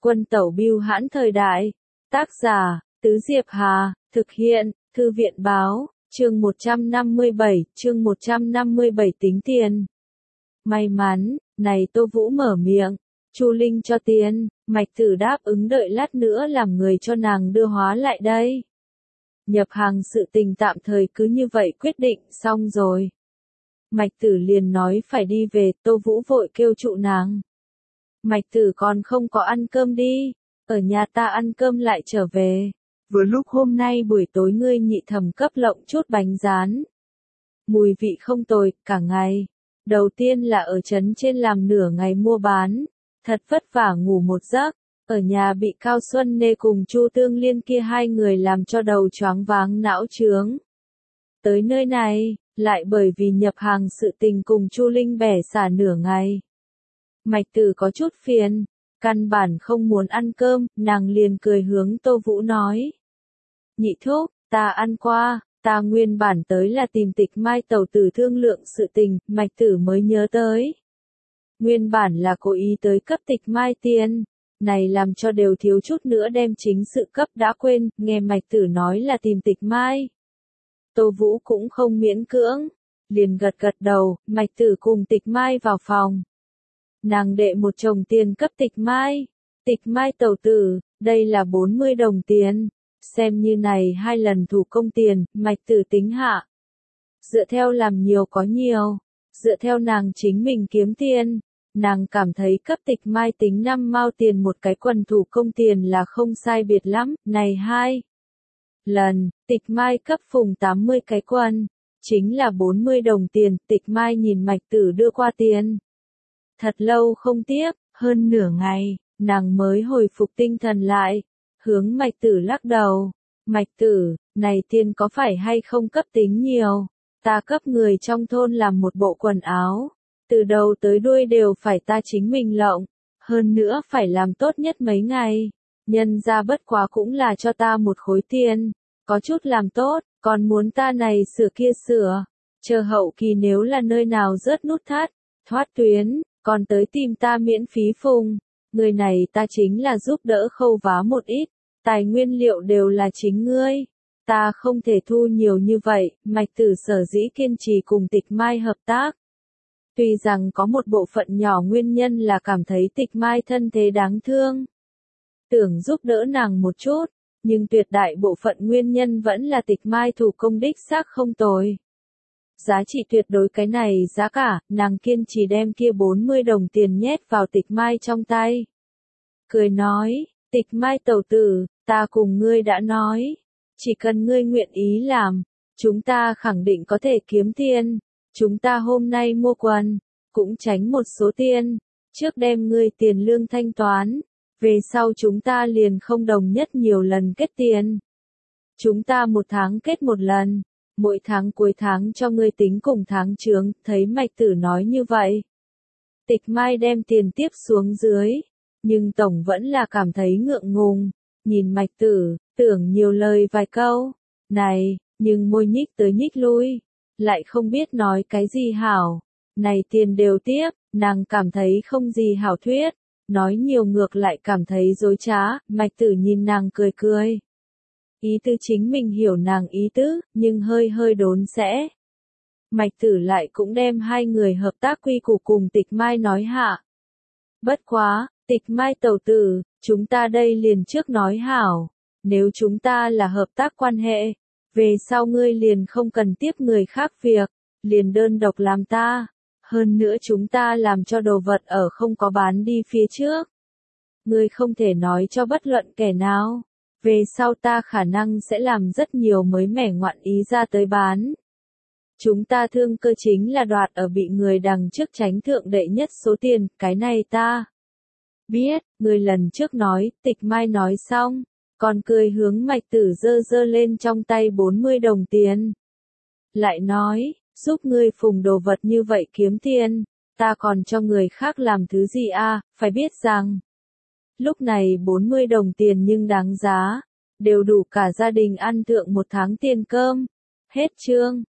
Quân tẩu bưu hãn thời đại. Tác giả, Tứ Diệp Hà, thực hiện, Thư viện báo, chương 157 tính tiền. May mắn, này Tô Vũ mở miệng, Chu Linh cho tiền, Mạch Tử đáp ứng đợi lát nữa làm người cho nàng đưa hóa lại đây. Nhập hàng sự tình tạm thời cứ như vậy quyết định xong rồi. Mạch Tử liền nói phải đi về, Tô Vũ vội kêu trụ nàng. Mạch Tử còn không có ăn cơm đi, ở nhà ta ăn cơm lại trở về. Vừa lúc hôm nay buổi tối ngươi nhị thẩm cấp lộng chút bánh rán. Mùi vị không tồi, cả ngày. Đầu tiên là ở trấn trên làm nửa ngày mua bán, thật vất vả ngủ một giấc, ở nhà bị Cao Xuân Nê cùng Chu Tương Liên kia hai người làm cho đầu choáng váng não chướng. Tới nơi này, lại bởi vì nhập hàng sự tình cùng Chu Linh bẻ xả nửa ngày. Mạch Tử có chút phiền, căn bản không muốn ăn cơm, nàng liền cười hướng Tô Vũ nói. Nhị thúc, ta ăn qua, ta nguyên bản tới là tìm Tịch Mai tẩu tử thương lượng sự tình, Mạch Tử mới nhớ tới. Nguyên bản là cố ý tới cấp Tịch Mai tiền, này làm cho đều thiếu chút nữa đem chính sự cấp đã quên, nghe Mạch Tử nói là tìm Tịch Mai. Tô Vũ cũng không miễn cưỡng, liền gật gật đầu, Mạch Tử cùng Tịch Mai vào phòng. Nàng đệ một chồng tiền cấp Tịch Mai. Tịch Mai tẩu tử, đây là 40 đồng tiền. Xem như này 2 lần thủ công tiền, Mạch Tử tính hạ. Dựa theo làm nhiều có nhiều. Dựa theo nàng chính mình kiếm tiền. Nàng cảm thấy cấp Tịch Mai tính 5 mao tiền một cái quần thủ công tiền là không sai biệt lắm. Này 2 lần, Tịch Mai cấp Phùng 80 cái quần. Chính là 40 đồng tiền. Tịch Mai nhìn Mạch Tử đưa qua tiền. Thật lâu không tiếp, hơn nửa ngày, nàng mới hồi phục tinh thần lại, hướng Mạch Tử lắc đầu. Mạch Tử, này tiền có phải hay không cấp tính nhiều, ta cấp người trong thôn làm một bộ quần áo, từ đầu tới đuôi đều phải ta chính mình lộng, hơn nữa phải làm tốt nhất mấy ngày, nhân ra bất quá cũng là cho ta một khối tiền, có chút làm tốt, còn muốn ta này sửa kia sửa, chờ hậu kỳ nếu là nơi nào rớt nút thắt, thoát tuyến, còn tới tìm ta miễn phí phùng, người này ta chính là giúp đỡ khâu vá một ít, tài nguyên liệu đều là chính ngươi, ta không thể thu nhiều như vậy, Mạch Tử sở dĩ kiên trì cùng Tịch Mai hợp tác. Tuy rằng có một bộ phận nhỏ nguyên nhân là cảm thấy Tịch Mai thân thế đáng thương, tưởng giúp đỡ nàng một chút, nhưng tuyệt đại bộ phận nguyên nhân vẫn là Tịch Mai thủ công đích xác không tồi. Giá trị tuyệt đối cái này giá cả, nàng kiên trì đem kia 40 đồng tiền nhét vào Tịch Mai trong tay. Cười nói, Tịch Mai tẩu tử, ta cùng ngươi đã nói, chỉ cần ngươi nguyện ý làm, chúng ta khẳng định có thể kiếm tiền, chúng ta hôm nay mua quần, cũng tránh một số tiền, trước đem ngươi tiền lương thanh toán, về sau chúng ta liền không đồng nhất nhiều lần kết tiền. Chúng ta một tháng kết một lần. Mỗi tháng cuối tháng cho ngươi tính cùng tháng chướng, thấy Mạch Tử nói như vậy. Tịch Mai đem tiền tiếp xuống dưới, nhưng tổng vẫn là cảm thấy ngượng ngùng, nhìn Mạch Tử, tưởng nhiều lời vài câu, này, nhưng môi nhích tới nhích lui, lại không biết nói cái gì hảo, này tiền đều tiếp, nàng cảm thấy không gì hảo thuyết, nói nhiều ngược lại cảm thấy dối trá, Mạch Tử nhìn nàng cười cười. Ý tứ chính mình hiểu nàng ý tứ, nhưng hơi hơi đốn sẽ. Mạch Tử lại cũng đem hai người hợp tác quy củ cùng Tịch Mai nói hạ. Bất quá, Tịch Mai tẩu tử, chúng ta đây liền trước nói hảo, nếu chúng ta là hợp tác quan hệ, về sau ngươi liền không cần tiếp người khác việc, liền đơn độc làm ta, hơn nữa chúng ta làm cho đồ vật ở không có bán đi phía trước. Ngươi không thể nói cho bất luận kẻ nào. Về sau ta khả năng sẽ làm rất nhiều mới mẻ ngoạn ý ra tới bán. Chúng ta thương cơ chính là đoạt ở bị người đằng trước tránh thượng đệ nhất số tiền, cái này ta biết, người lần trước nói, Tịch Mai nói xong, còn cười hướng Mạch Tử giơ giơ lên trong tay 40 đồng tiền. Lại nói, giúp ngươi phùng đồ vật như vậy kiếm tiền, ta còn cho người khác làm thứ gì à, phải biết rằng. Lúc này 40 đồng tiền nhưng đáng giá, đều đủ cả gia đình ăn thượng một tháng tiền cơm. Hết chương.